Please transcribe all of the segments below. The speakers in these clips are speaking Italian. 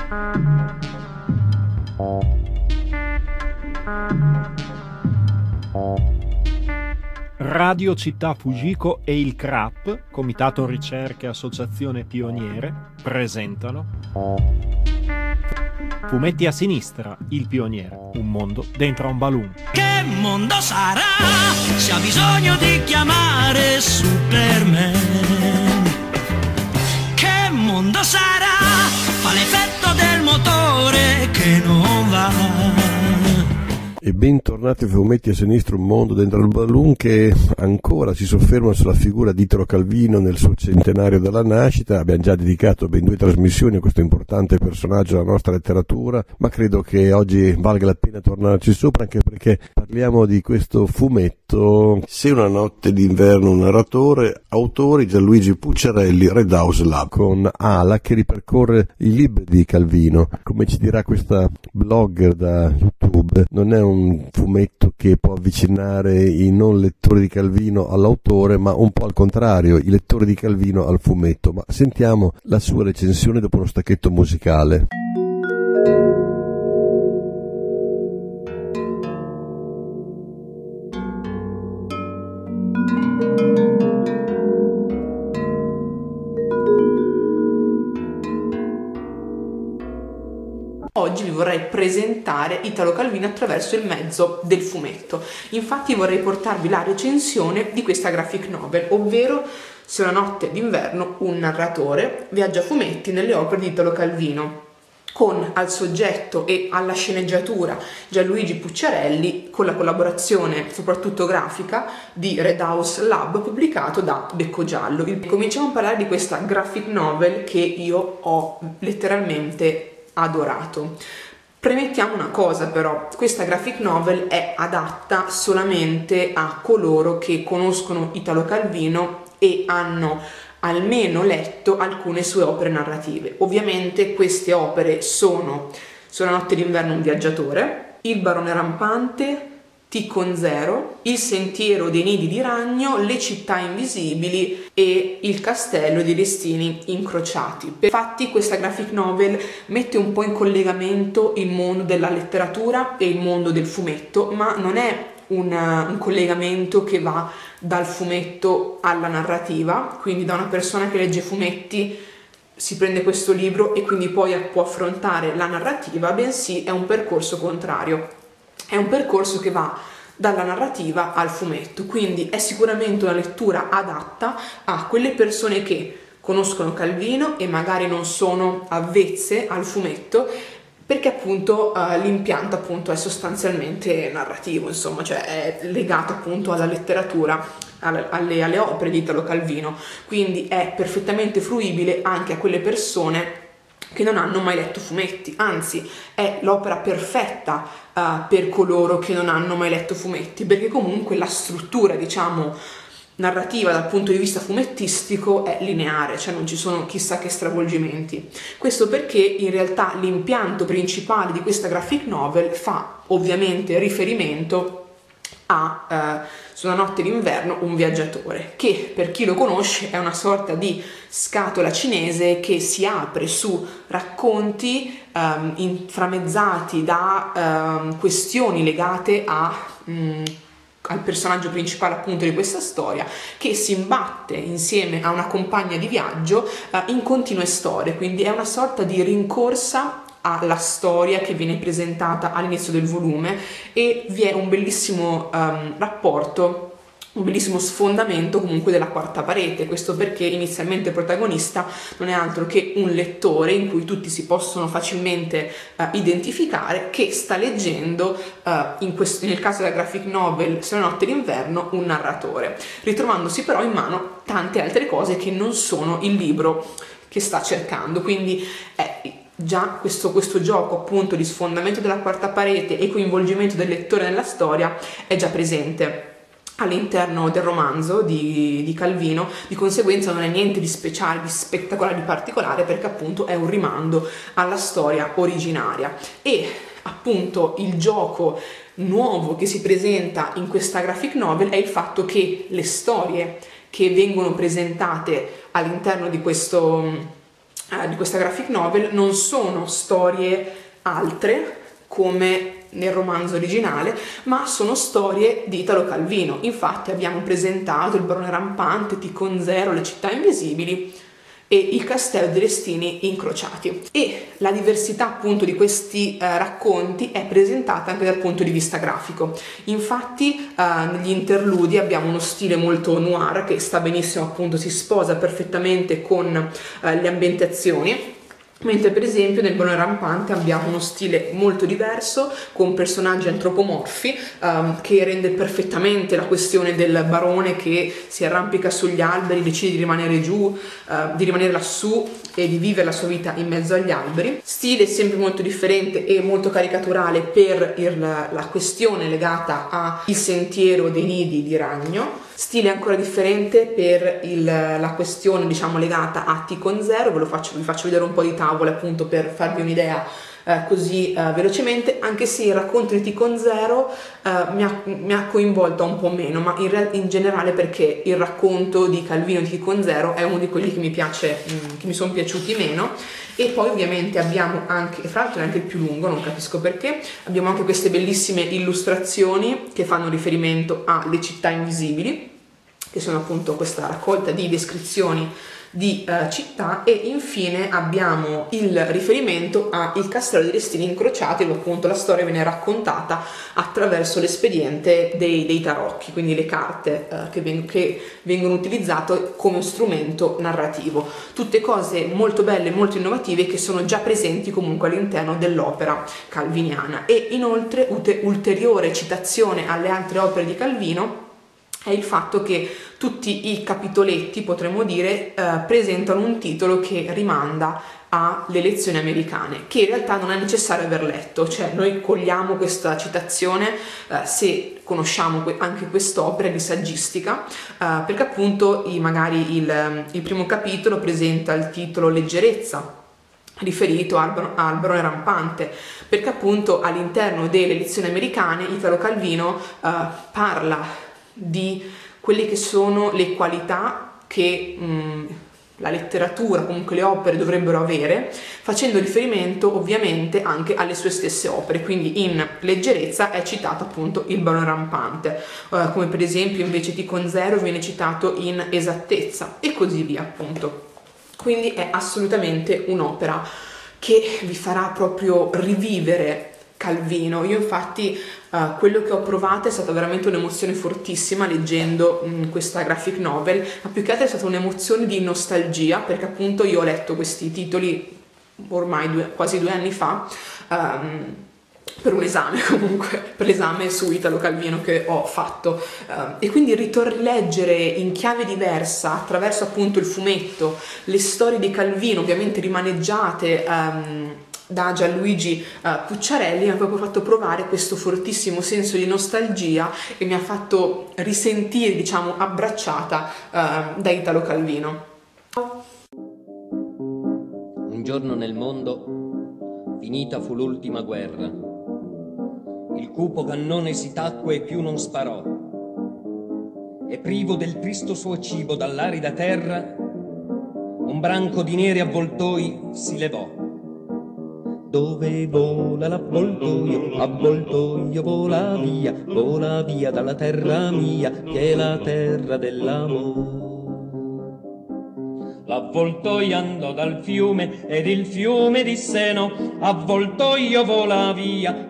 Radio Città Fujiko e il CRAP, Comitato Ricerche Associazione Pioniere, presentano Fumetti a sinistra, il pioniere, un mondo dentro a un balloon. Che mondo sarà se ha bisogno di chiamare Superman? Che mondo sarà? Fa l'effetto del motore che non va. E bentornati a Fumetti a sinistra, un mondo dentro il balloon, che ancora si sofferma sulla figura di Italo Calvino nel suo centenario dalla nascita. Abbiamo già dedicato ben 2 trasmissioni a questo importante personaggio della nostra letteratura, ma credo che oggi valga la pena tornarci sopra, anche perché parliamo di questo fumetto Se una notte d'inverno, un narratore, autori Gianluigi Pucciarelli, Red House Lab, con Ala che ripercorre i libri di Calvino. Come ci dirà questa blogger da YouTube, non è un fumetto che può avvicinare i non lettori di Calvino all'autore, ma un po' al contrario, i lettori di Calvino al fumetto. Ma sentiamo la sua recensione dopo uno stacchetto musicale. Oggi vi vorrei presentare Italo Calvino attraverso il mezzo del fumetto. Infatti vorrei portarvi la recensione di questa graphic novel, ovvero Se una notte d'inverno, un narratore viaggia a fumetti nelle opere di Italo Calvino, con al soggetto e alla sceneggiatura Gianluigi Pucciarelli, con la collaborazione soprattutto grafica di Red House Lab, pubblicato da Becco Giallo. Cominciamo a parlare di questa graphic novel che io ho letteralmente adorato. Premettiamo una cosa però, questa graphic novel è adatta solamente a coloro che conoscono Italo Calvino e hanno almeno letto alcune sue opere narrative. Ovviamente queste opere sono Sulla notte d'inverno un viaggiatore, Il barone rampante, Ticon Zero, Il sentiero dei nidi di ragno, Le città invisibili e Il castello dei destini incrociati. Infatti questa graphic novel mette un po' in collegamento il mondo della letteratura e il mondo del fumetto, ma non è un collegamento che va dal fumetto alla narrativa, quindi da una persona che legge fumetti si prende questo libro e quindi poi può affrontare la narrativa, bensì è un percorso contrario. È un percorso che va dalla narrativa al fumetto, quindi è sicuramente una lettura adatta a quelle persone che conoscono Calvino e magari non sono avvezze al fumetto, perché appunto l'impianto appunto è sostanzialmente narrativo, insomma, cioè è legato appunto alla letteratura, alle opere di Italo Calvino, quindi è perfettamente fruibile anche a quelle persone che non hanno mai letto fumetti, anzi è l'opera perfetta per coloro che non hanno mai letto fumetti, perché comunque la struttura, diciamo, narrativa dal punto di vista fumettistico è lineare, cioè non ci sono chissà che stravolgimenti. Questo perché in realtà l'impianto principale di questa graphic novel fa ovviamente riferimento a Su una notte d'inverno un viaggiatore, che per chi lo conosce è una sorta di scatola cinese che si apre su racconti inframmezzati da questioni legate al personaggio principale appunto di questa storia, che si imbatte insieme a una compagna di viaggio in continue storie, quindi è una sorta di rincorsa alla storia che viene presentata all'inizio del volume, e vi è un bellissimo rapporto, un bellissimo sfondamento comunque della quarta parete. Questo perché inizialmente il protagonista non è altro che un lettore in cui tutti si possono facilmente identificare, che sta leggendo nel caso della graphic novel Se una notte d'inverno un narratore, ritrovandosi però in mano tante altre cose che non sono il libro che sta cercando. Quindi già questo gioco appunto di sfondamento della quarta parete e coinvolgimento del lettore nella storia è già presente all'interno del romanzo di Calvino. Di conseguenza non è niente di speciale, di spettacolare, di particolare, perché appunto è un rimando alla storia originaria. E appunto il gioco nuovo che si presenta in questa graphic novel è il fatto che le storie che vengono presentate all'interno di questo di questa graphic novel non sono storie altre come nel romanzo originale, ma sono storie di Italo Calvino. Infatti abbiamo presentato il Barone Rampante, Ticon Zero, Le città invisibili e il Castello dei Destini incrociati. E la diversità appunto di questi racconti è presentata anche dal punto di vista grafico. Infatti negli interludi abbiamo uno stile molto noir che sta benissimo, appunto si sposa perfettamente con le ambientazioni. Mentre per esempio nel Barone Rampante abbiamo uno stile molto diverso, con personaggi antropomorfi, che rende perfettamente la questione del barone che si arrampica sugli alberi, decide di rimanere giù, di rimanere lassù e di vivere la sua vita in mezzo agli alberi. Stile sempre molto differente e molto caricaturale per la questione legata al sentiero dei nidi di ragno. Stile ancora differente per la questione, diciamo, legata a Ticon Zero. Vi faccio vedere un po' di tavole appunto per farvi un'idea così velocemente, anche se il racconto di Ticon Zero mi ha coinvolto un po' meno, ma in generale perché il racconto di Calvino di Ticon Zero è uno di quelli che mi sono piaciuti meno. E poi ovviamente abbiamo anche, fra l'altro è anche il più lungo, non capisco perché, abbiamo anche queste bellissime illustrazioni che fanno riferimento alle città invisibili, che sono appunto questa raccolta di descrizioni di città, e infine abbiamo il riferimento al Castello dei Destini incrociati, dove appunto la storia viene raccontata attraverso l'espediente dei tarocchi, quindi le carte che vengono utilizzate come strumento narrativo. Tutte cose molto belle, molto innovative, che sono già presenti comunque all'interno dell'opera calviniana. E inoltre ulteriore citazione alle altre opere di Calvino è il fatto che tutti i capitoletti, potremmo dire, presentano un titolo che rimanda alle elezioni americane, che in realtà non è necessario aver letto. Cioè noi cogliamo questa citazione se conosciamo anche quest'opera di saggistica, perché appunto magari il primo capitolo presenta il titolo Leggerezza, riferito al Barone Rampante, perché appunto all'interno delle elezioni americane Italo Calvino parla di quelle che sono le qualità che la letteratura, comunque le opere, dovrebbero avere, facendo riferimento ovviamente anche alle sue stesse opere. Quindi in Leggerezza è citato appunto il Barone Rampante, come per esempio invece Ticon Zero viene citato in Esattezza, e così via appunto. Quindi è assolutamente un'opera che vi farà proprio rivivere Calvino. Io infatti quello che ho provato è stata veramente un'emozione fortissima leggendo questa graphic novel, ma più che altro è stata un'emozione di nostalgia, perché appunto io ho letto questi titoli ormai quasi 2 anni fa, per un esame, comunque per l'esame su Italo Calvino che ho fatto, e quindi rileggere in chiave diversa, attraverso appunto il fumetto, le storie di Calvino, ovviamente rimaneggiate da Gianluigi Pucciarelli, mi ha proprio fatto provare questo fortissimo senso di nostalgia e mi ha fatto risentire, diciamo, abbracciata da Italo Calvino. Un giorno nel mondo finita fu l'ultima guerra. Il cupo cannone si tacque e più non sparò. E privo del tristo suo cibo dall'arida terra, un branco di neri avvoltoi si levò. Dove vola l'avvoltoio vola via dalla terra mia, che è la terra dell'amore. L'avvoltoio andò dal fiume ed il fiume disse no, avvoltoio vola via,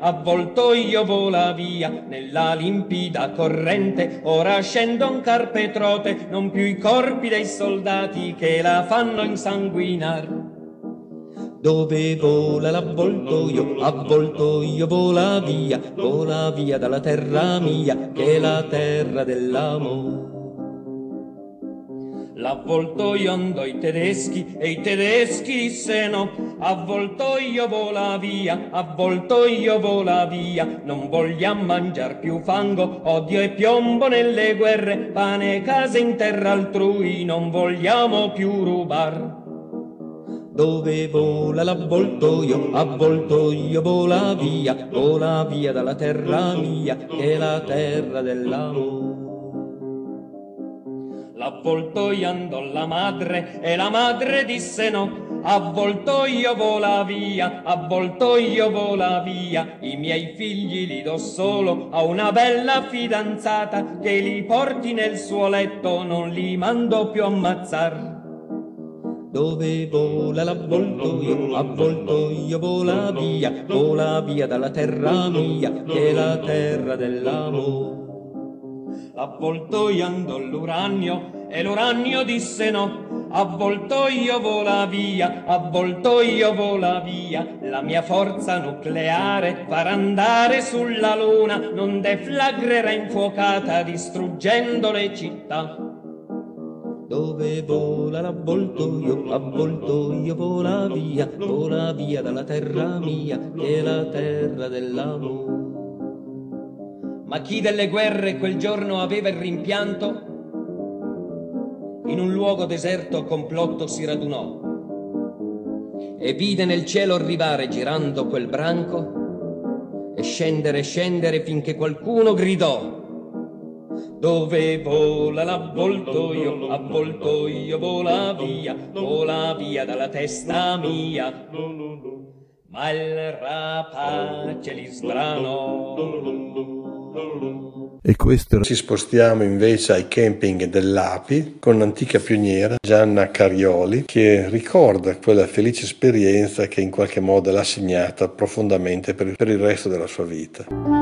nella limpida corrente ora scendo un carpetrote, non più i corpi dei soldati che la fanno insanguinar. Dove vola l'avvoltoio vola via dalla terra mia, che è la terra dell'amore. L'avvoltoio andò ai tedeschi e i tedeschi dissero avvoltoio vola via, non vogliamo mangiar più fango, odio e piombo nelle guerre, pane e case in terra altrui non vogliamo più rubar. Dove vola l'avvoltoio vola via dalla terra mia, che è la terra dell'amore. L'avvoltoio andò alla madre e la madre disse no, avvoltoio vola via, avvoltoio vola via, i miei figli li do solo a una bella fidanzata che li porti nel suo letto, non li mando più ammazzar. Dove vola l'avvoltoio vola via dalla terra mia, che è la terra dell'amore. L'avvoltoio andò l'uranio e l'uranio disse no, avvoltoio vola via, la mia forza nucleare farà andare sulla luna, non deflagrerà infuocata distruggendo le città. Dove vola l'avvoltoio vola via dalla terra mia, che è la terra dell'amore. Ma chi delle guerre quel giorno aveva il rimpianto, in un luogo deserto complotto si radunò e vide nel cielo arrivare girando quel branco e scendere finché qualcuno gridò: dove vola l'avvoltoio vola via dalla testa mia, ma il rapace li sbranò. E questo ci spostiamo invece ai camping dell'Api con un'antica pioniera, Gianna Carioli, che ricorda quella felice esperienza che in qualche modo l'ha segnata profondamente per il resto della sua vita.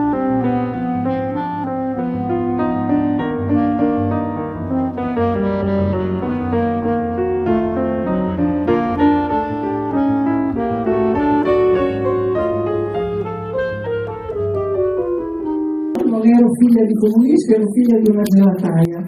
Ero figlia di comunisti, ero figlia di una gelataia,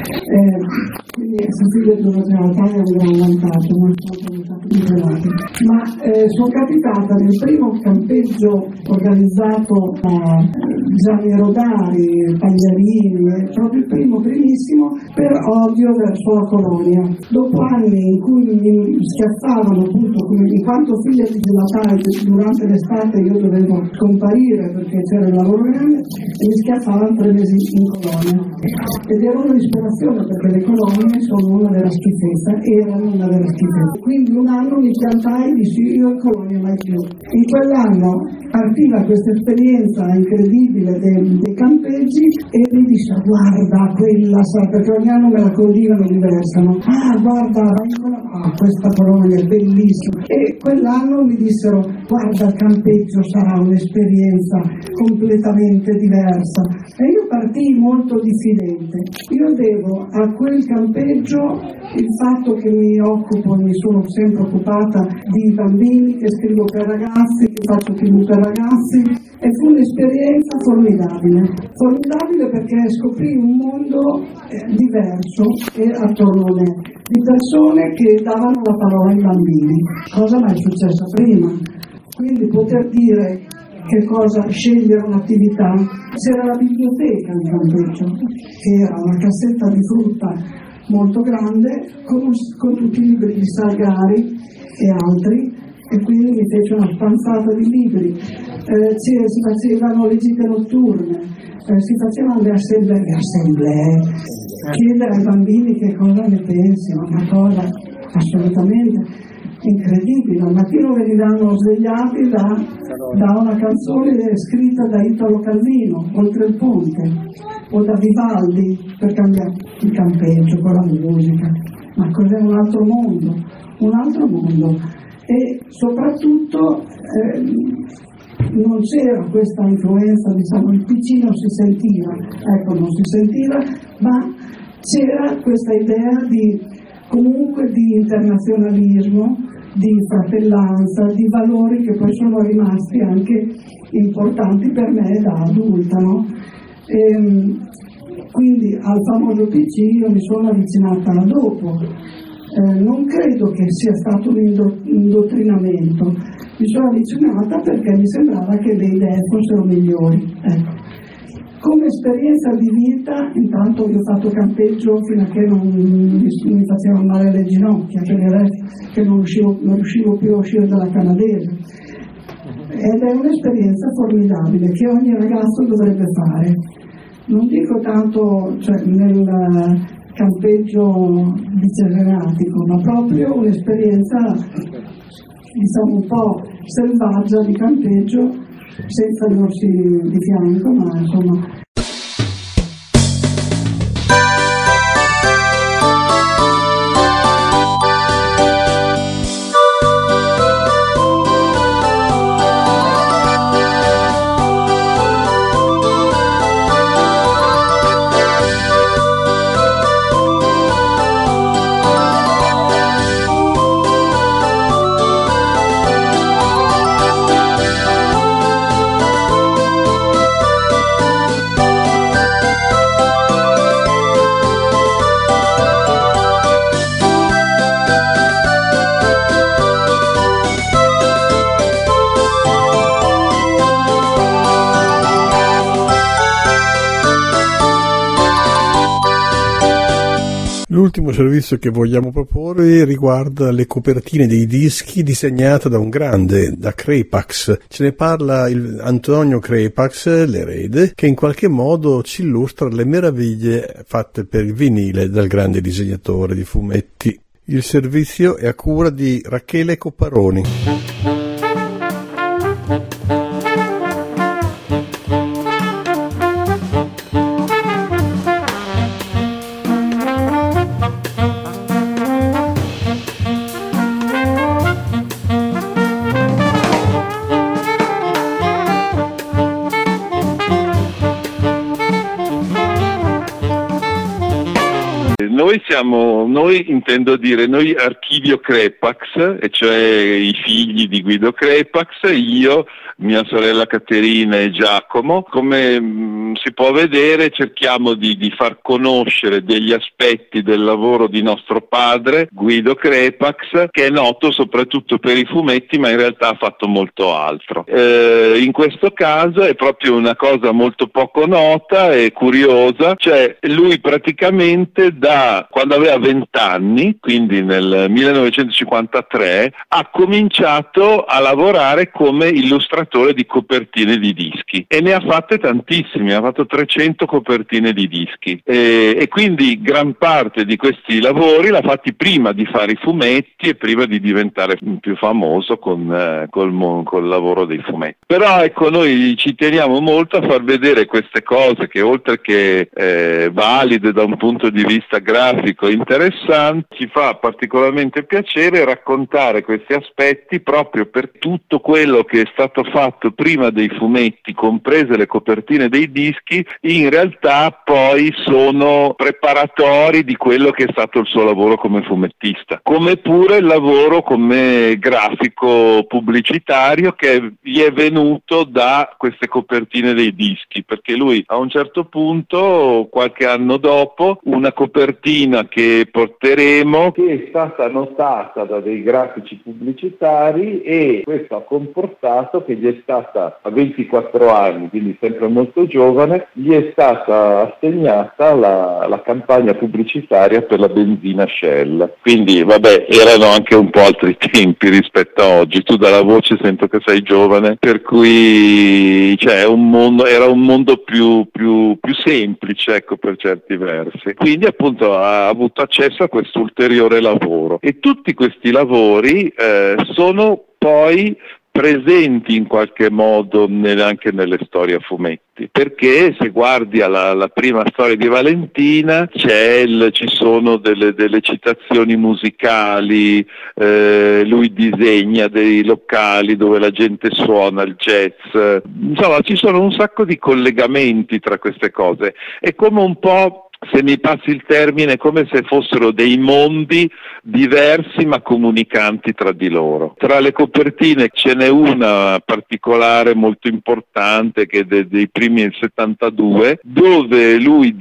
quindi essere figlia di una gelataia mi ero vantato, di gelati. Ma sono capitata nel primo campeggio organizzato da Gianni Rodari, Pagliarini, proprio il primissimo, per odio verso la colonia. Dopo anni in cui mi schiaffavano appunto, in quanto figlia di gelataia, durante l'estate io dovevo scomparire perché c'era il lavoro grande, e mi schiaffavano 3 mesi in colonia. Ed era una disperazione perché le colonie sono una vera schifezza, erano una vera schifezza. Quindi un anno mi piantai e dissi io in colonia mai più. In quell'anno partiva questa esperienza incredibile dei campeggi e mi disse guarda quella, perché ogni anno me la condivano diversa, no? Guarda, questa colonia è bellissima. E quell'anno mi dissero guarda il campeggio sarà un'esperienza completamente diversa. E io partii molto diffidente. Io devo a quel campeggio il fatto che mi sono sempre occupata di bambini, che scrivo per ragazzi, che faccio TV per ragazzi, e fu un'esperienza formidabile perché scoprì un mondo diverso attorno a me, di persone che davano la parola ai bambini, cosa mai successa prima. Quindi poter dire che cosa scegliere un'attività. C'era la biblioteca in campeggio, che era una cassetta di frutta molto grande con tutti i libri di Salgari e altri, e quindi mi fece una spanzata di libri. Si facevano le gite notturne, si facevano le assemblee, chiedere ai bambini che cosa ne pensano, una cosa assolutamente incredibile. Al mattino venivano svegliati da una canzone scritta da Italo Calvino, Oltre il ponte, o da Vivaldi, per cambiare il campeggio con la musica. Ma cos'è un altro mondo. E soprattutto non c'era questa influenza, diciamo, il piccino non si sentiva, ma c'era questa idea comunque di internazionalismo, di fratellanza, di valori che poi sono rimasti anche importanti per me da adulta, no? Quindi al famoso PC io mi sono avvicinata dopo. Non credo che sia stato un indottrinamento, mi sono avvicinata perché mi sembrava che le idee fossero migliori. Come esperienza di vita, intanto io ho fatto campeggio fino a che non mi facevano male le ginocchia, che non riuscivo più a uscire dalla canadese. Ed è un'esperienza formidabile che ogni ragazzo dovrebbe fare. Non dico tanto campeggio vicerenatico, ma proprio un'esperienza, diciamo, un po' selvaggia di campeggio, senza gli orsi di fianco, ma insomma. L'ultimo servizio che vogliamo proporre riguarda le copertine dei dischi disegnate da un grande, da Crepax. Ce ne parla Antonio Crepax, l'erede, che in qualche modo ci illustra le meraviglie fatte per il vinile dal grande disegnatore di fumetti. Il servizio è a cura di Rachele Copparoni. Noi intendo dire, noi Archivio Crepax, e cioè i figli di Guido Crepax, io, mia sorella Caterina e Giacomo, come si può vedere cerchiamo di far conoscere degli aspetti del lavoro di nostro padre, Guido Crepax, che è noto soprattutto per i fumetti, ma in realtà ha fatto molto altro. In questo caso è proprio una cosa molto poco nota e curiosa, cioè lui praticamente quando aveva 20 anni, quindi nel 1953, ha cominciato a lavorare come illustratore di copertine di dischi e ne ha fatte tantissime, ha fatto 300 copertine di dischi e quindi gran parte di questi lavori l'ha fatti prima di fare i fumetti e prima di diventare più famoso col lavoro dei fumetti. Però ecco, noi ci teniamo molto a far vedere queste cose che, oltre che valide da un punto di vista grafico interessanti, ci fa particolarmente piacere raccontare questi aspetti proprio per tutto quello che è stato fatto prima dei fumetti, comprese le copertine dei dischi, in realtà poi sono preparatori di quello che è stato il suo lavoro come fumettista, come pure il lavoro come grafico pubblicitario che gli è venuto da queste copertine dei dischi, perché lui a un certo punto, qualche anno dopo, una copertina che porteremo, che è stata notata da dei grafici pubblicitari, e questo ha comportato che gli è stata, a 24 anni, quindi sempre molto giovane, gli è stata assegnata la campagna pubblicitaria per la benzina Shell. Quindi vabbè, erano anche un po' altri tempi rispetto a oggi, tu dalla voce sento che sei giovane, per cui era un mondo più semplice, ecco, per certi versi. Quindi appunto ha avuto accesso a questo ulteriore lavoro, e tutti questi lavori sono poi presenti in qualche modo anche nelle storie a fumetti, perché se guardi alla prima storia di Valentina ci sono delle citazioni musicali, lui disegna dei locali dove la gente suona il jazz, insomma ci sono un sacco di collegamenti tra queste cose. È come un po', se mi passi il termine, come se fossero dei mondi diversi ma comunicanti tra di loro. Tra le copertine ce n'è una particolare molto importante che è dei primi del 72, dove lui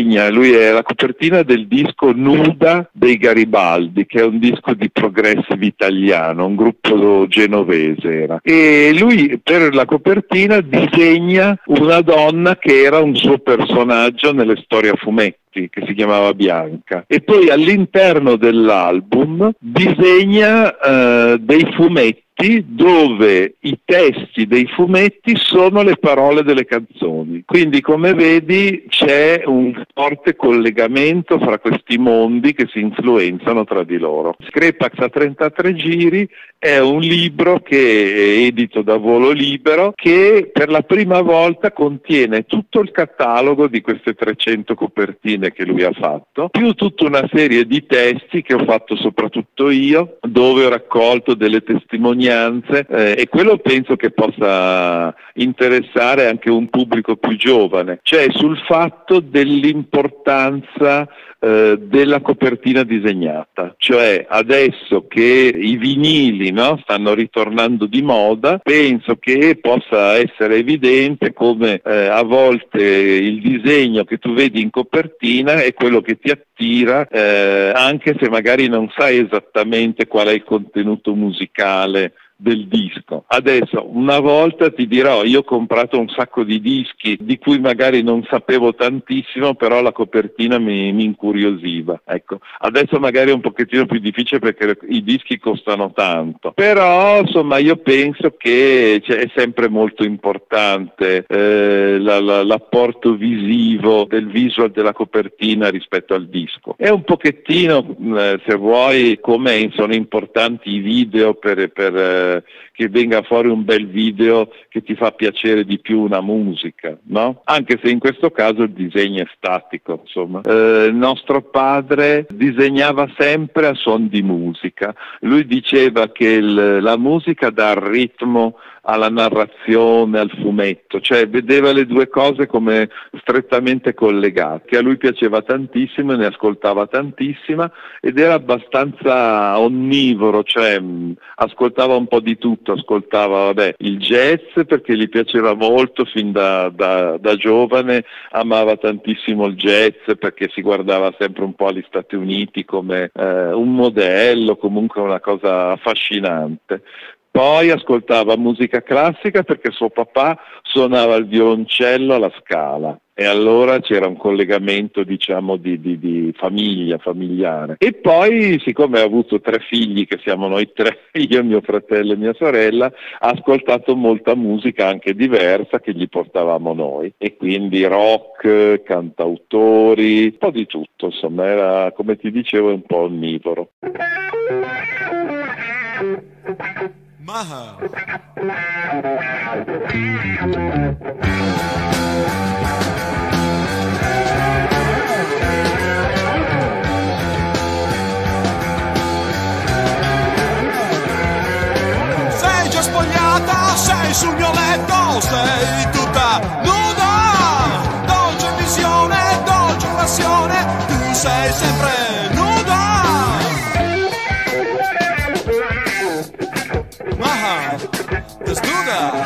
è la copertina del disco Nuda dei Garibaldi, che è un disco di progressive italiano, un gruppo genovese era. E lui per la copertina disegna una donna che era un suo personaggio nelle storie a fumetti, che si chiamava Bianca, e poi all'interno dell'album disegna dei fumetti fumetti dove i testi dei fumetti sono le parole delle canzoni. Quindi, come vedi, c'è un forte collegamento fra questi mondi che si influenzano tra di loro. Crepax a 33 giri è un libro che è edito da Volo Libero, che per la prima volta contiene tutto il catalogo di queste 300 copertine che lui ha fatto, più tutta una serie di testi che ho fatto soprattutto io, dove ho raccolto delle testimonianze, e quello penso che possa interessare anche un pubblico più giovane, cioè sul fatto dell'importanza della copertina disegnata. Cioè, adesso che i vinili, no, stanno ritornando di moda, penso che possa essere evidente come a volte il disegno che tu vedi in copertina è quello che ti attira, anche se magari non sai esattamente qual è il contenuto musicale del disco. Adesso, una volta ti dirò, io ho comprato un sacco di dischi di cui magari non sapevo tantissimo, però la copertina mi incuriosiva. Ecco, adesso magari è un pochettino più difficile perché i dischi costano tanto, però insomma io penso che è sempre molto importante l'apporto visivo del visual della copertina rispetto al disco. È un pochettino, se vuoi, come sono importanti i video per che venga fuori un bel video che ti fa piacere di più una musica, no? Anche se in questo caso il disegno è statico, insomma. Nostro padre disegnava sempre a suon di musica. Lui diceva che la musica dà il ritmo alla narrazione, al fumetto, cioè vedeva le due cose come strettamente collegate, che a lui piaceva tantissimo e ne ascoltava tantissima ed era abbastanza onnivoro, cioè ascoltava un po' di tutto, ascoltava il jazz perché gli piaceva molto fin da giovane, amava tantissimo il jazz perché si guardava sempre un po' agli Stati Uniti come un modello, comunque una cosa affascinante. Poi ascoltava musica classica perché suo papà suonava il violoncello alla Scala e allora c'era un collegamento, diciamo, di familiare. E poi, siccome ha avuto 3 figli, che siamo noi 3, io, mio fratello e mia sorella, ha ascoltato molta musica anche diversa che gli portavamo noi. E quindi rock, cantautori, un po' di tutto, insomma, era, come ti dicevo, un po' onnivoro. Maha. Sei già spogliata, sei sul mio letto, sei tutta nuda, dolce visione, dolce passione, tu sei sempre nuda. Maha, desnuda.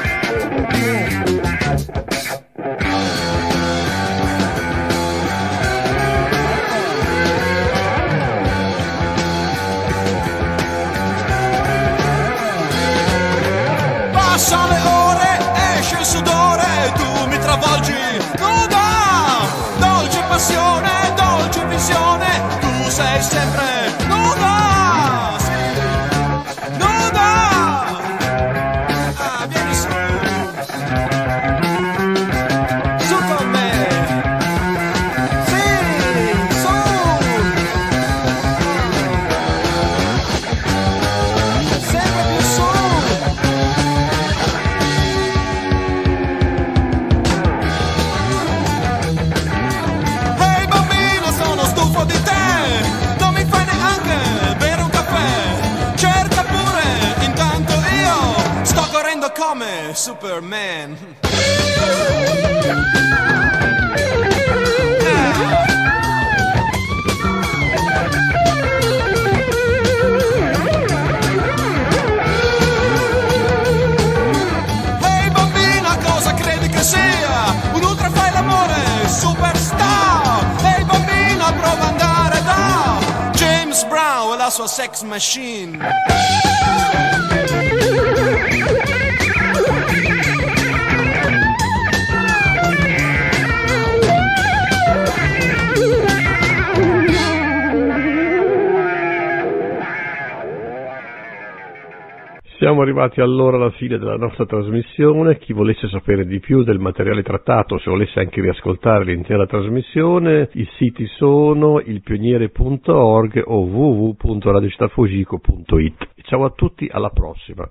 Passano le ore, esce il sudore, tu mi travolgi nuda. Dolce passione, dolce visione, tu sei sempre nuda. Come Superman. Ehi bambina, cosa credi che sia? Un ultra fai l'amore, superstar. Ehi bambina, prova ad andare da James Brown e la sua sex machine. Siamo arrivati allora alla fine della nostra trasmissione. Chi volesse sapere di più del materiale trattato, se volesse anche riascoltare l'intera trasmissione, i siti sono ilpioniere.org o www.radiocittafugico.it. Ciao a tutti, alla prossima.